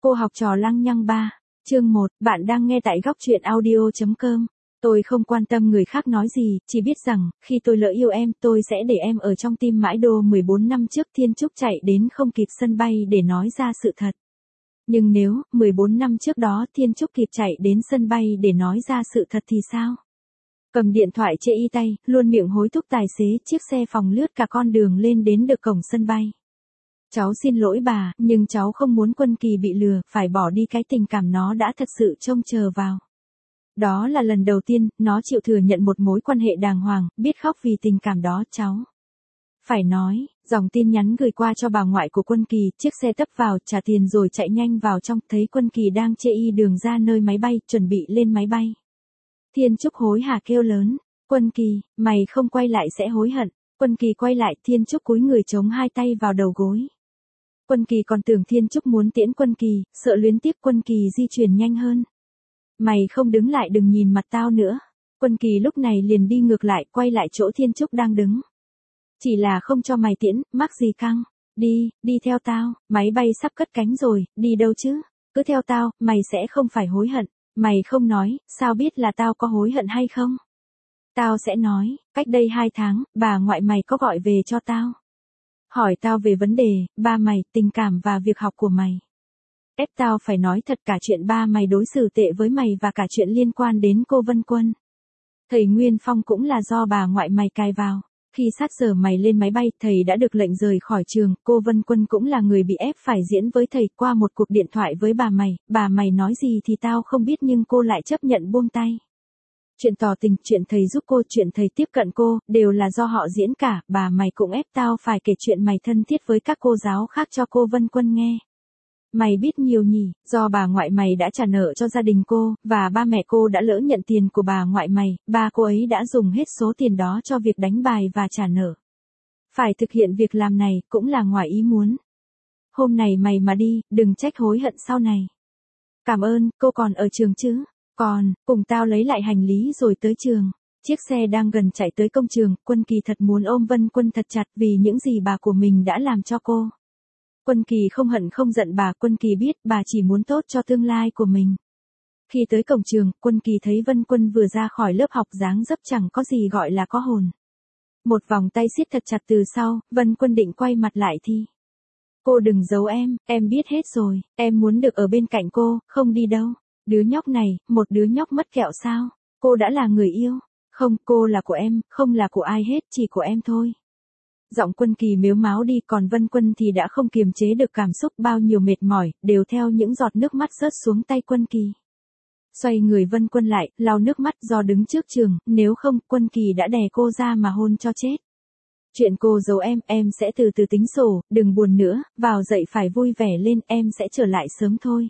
Cô học trò lăng nhăng 3, chương 1, bạn đang nghe tại góc truyện audio.com. Tôi không quan tâm người khác nói gì, chỉ biết rằng, khi tôi lỡ yêu em, tôi sẽ để em ở trong tim mãi. 14 năm trước Thiên Trúc chạy đến không kịp sân bay để nói ra sự thật. Nhưng nếu, 14 năm trước đó Thiên Trúc kịp chạy đến sân bay để nói ra sự thật thì sao? Cầm điện thoại chê y tay, luôn miệng hối thúc tài xế chiếc xe phòng lướt cả con đường lên đến được cổng sân bay. Cháu xin lỗi bà, nhưng cháu không muốn Quân Kỳ bị lừa, phải bỏ đi cái tình cảm nó đã thật sự trông chờ vào. Đó là lần đầu tiên, nó chịu thừa nhận một mối quan hệ đàng hoàng, biết khóc vì tình cảm đó cháu. Phải nói, dòng tin nhắn gửi qua cho bà ngoại của Quân Kỳ, chiếc xe tấp vào, trả tiền rồi chạy nhanh vào trong, thấy Quân Kỳ đang chê y đường ra nơi máy bay, chuẩn bị lên máy bay. Thiên Trúc hối hả kêu lớn, Quân Kỳ, mày không quay lại sẽ hối hận. Quân Kỳ quay lại, Thiên Trúc cúi người chống hai tay vào đầu gối. Quân Kỳ còn tưởng Thiên Trúc muốn tiễn Quân Kỳ, sợ luyến tiếc Quân Kỳ di chuyển nhanh hơn. Mày không đứng lại đừng nhìn mặt tao nữa. Quân Kỳ lúc này liền đi ngược lại, quay lại chỗ Thiên Trúc đang đứng. Chỉ là không cho mày tiễn, mắc gì căng. Đi theo tao, máy bay sắp cất cánh rồi, đi đâu chứ? Cứ theo tao, mày sẽ không phải hối hận. Mày không nói, sao biết là tao có hối hận hay không? Tao sẽ nói, cách đây 2 tháng, bà ngoại mày có gọi về cho tao. Hỏi tao về vấn đề, ba mày, tình cảm và việc học của mày. Ép tao phải nói thật cả chuyện ba mày đối xử tệ với mày và cả chuyện liên quan đến cô Vân Quân. Thầy Nguyên Phong cũng là do bà ngoại mày cài vào. Khi sát giờ mày lên máy bay, thầy đã được lệnh rời khỏi trường, cô Vân Quân cũng là người bị ép phải diễn với thầy qua một cuộc điện thoại với bà mày nói gì thì tao không biết nhưng cô lại chấp nhận buông tay. Chuyện tỏ tình, chuyện thầy giúp cô, chuyện thầy tiếp cận cô, đều là do họ diễn cả, bà mày cũng ép tao phải kể chuyện mày thân thiết với các cô giáo khác cho cô Vân Quân nghe. Mày biết nhiều nhỉ, do bà ngoại mày đã trả nợ cho gia đình cô, và ba mẹ cô đã lỡ nhận tiền của bà ngoại mày, ba cô ấy đã dùng hết số tiền đó cho việc đánh bài và trả nợ. Phải thực hiện việc làm này, cũng là ngoài ý muốn. Hôm này mày mà đi, đừng trách hối hận sau này. Cảm ơn, cô còn ở trường chứ? Còn, cùng tao lấy lại hành lý rồi tới trường. Chiếc xe đang gần chạy tới công trường, Quân Kỳ thật muốn ôm Vân Quân thật chặt vì những gì bà của mình đã làm cho cô. Quân Kỳ không hận không giận bà, Quân Kỳ biết bà chỉ muốn tốt cho tương lai của mình. Khi tới cổng trường, Quân Kỳ thấy Vân Quân vừa ra khỏi lớp học dáng dấp chẳng có gì gọi là có hồn. Một vòng tay siết thật chặt từ sau, Vân Quân định quay mặt lại thì. Cô đừng giấu em biết hết rồi, em muốn được ở bên cạnh cô, không đi đâu. Đứa nhóc này, một đứa nhóc mất kẹo sao? Cô đã là người yêu. Không, cô là của em, không là của ai hết, chỉ của em thôi. Giọng Quân Kỳ mếu máo đi, còn Vân Quân thì đã không kiềm chế được cảm xúc, bao nhiêu mệt mỏi, đều theo những giọt nước mắt rớt xuống tay Quân Kỳ. Xoay người Vân Quân lại, lau nước mắt do đứng trước trường, nếu không, Quân Kỳ đã đè cô ra mà hôn cho chết. Chuyện cô giấu em sẽ từ từ tính sổ, đừng buồn nữa, vào dậy phải vui vẻ lên, em sẽ trở lại sớm thôi.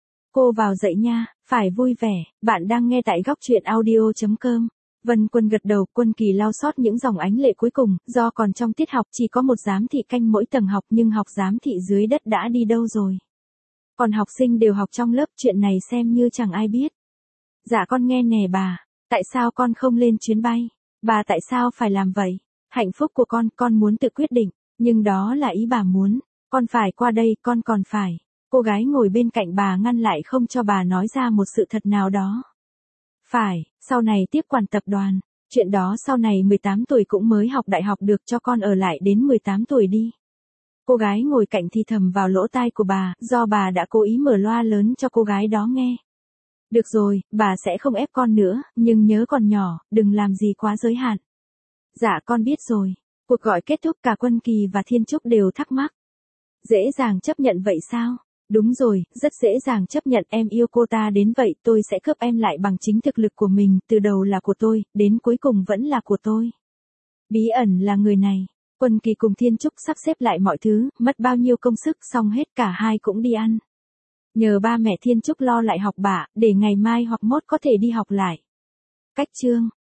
Cô vào dậy nha, phải vui vẻ, bạn đang nghe tại góc truyện audio.com. Vân Quân gật đầu, Quân Kỳ lau sót những dòng ánh lệ cuối cùng, do còn trong tiết học chỉ có một giám thị canh mỗi tầng học nhưng học giám thị dưới đất đã đi đâu rồi. Còn học sinh đều học trong lớp, chuyện này xem như chẳng ai biết. Dạ con nghe nè bà, tại sao con không lên chuyến bay? Bà tại sao phải làm vậy? Hạnh phúc của con muốn tự quyết định, nhưng đó là ý bà muốn, con phải qua đây, con còn phải. Cô gái ngồi bên cạnh bà ngăn lại không cho bà nói ra một sự thật nào đó. Phải, sau này tiếp quản tập đoàn. Chuyện đó sau này 18 tuổi cũng mới học đại học được, cho con ở lại đến 18 tuổi đi. Cô gái ngồi cạnh thì thầm vào lỗ tai của bà, do bà đã cố ý mở loa lớn cho cô gái đó nghe. Được rồi, bà sẽ không ép con nữa, nhưng nhớ còn nhỏ, đừng làm gì quá giới hạn. Dạ con biết rồi. Cuộc gọi kết thúc, cả Quân Kỳ và Thiên Trúc đều thắc mắc. Dễ dàng chấp nhận vậy sao? Đúng rồi, rất dễ dàng chấp nhận, em yêu cô ta đến vậy, tôi sẽ cướp em lại bằng chính thực lực của mình, từ đầu là của tôi, đến cuối cùng vẫn là của tôi. Bí ẩn là người này. Quân Kỳ cùng Thiên Trúc sắp xếp lại mọi thứ, mất bao nhiêu công sức, xong hết cả hai cũng đi ăn. Nhờ ba mẹ Thiên Trúc lo lại học bạ, để ngày mai hoặc mốt có thể đi học lại. Cách chương